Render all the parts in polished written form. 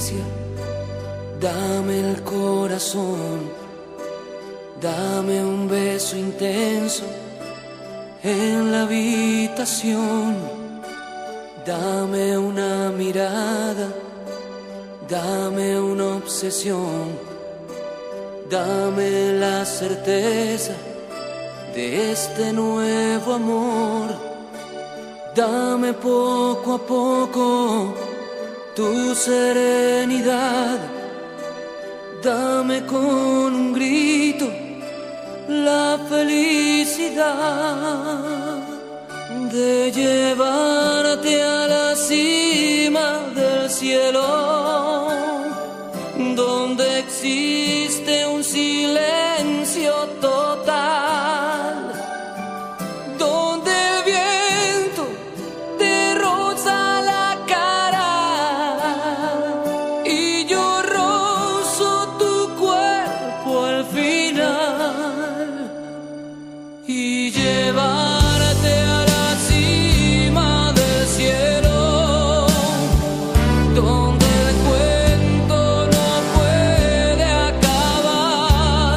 caricia, dame el corazón, dame un beso intenso en la habitación, dame una mirada, dame una obsesión, dame la certeza de este nuevo amor, dame poco a poco tu serenidad, dame con un grito la felicidad de llevarte a la cima del cielo, donde existe un silencio total, donde el viento te roza la cara y yo rozo tu cuerpo al final, y llevarte a la cima del cielo, donde el cuento no puede acabar,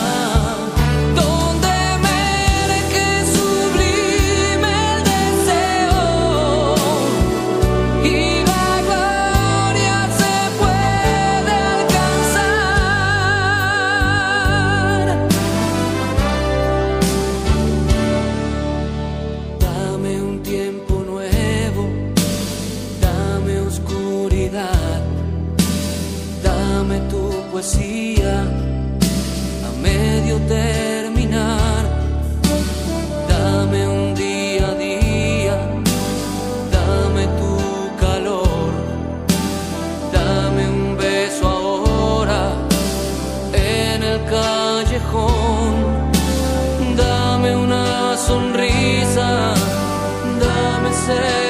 donde emerge sublime el deseo y la gloria se puede alcanzar. Dame un tiempo nuevo, dame oscuridad, dame tu poesía a medio terminar, dame un día a día, dame tu calor, dame un beso ahora en el callejón, dame una sonrisa, dame ser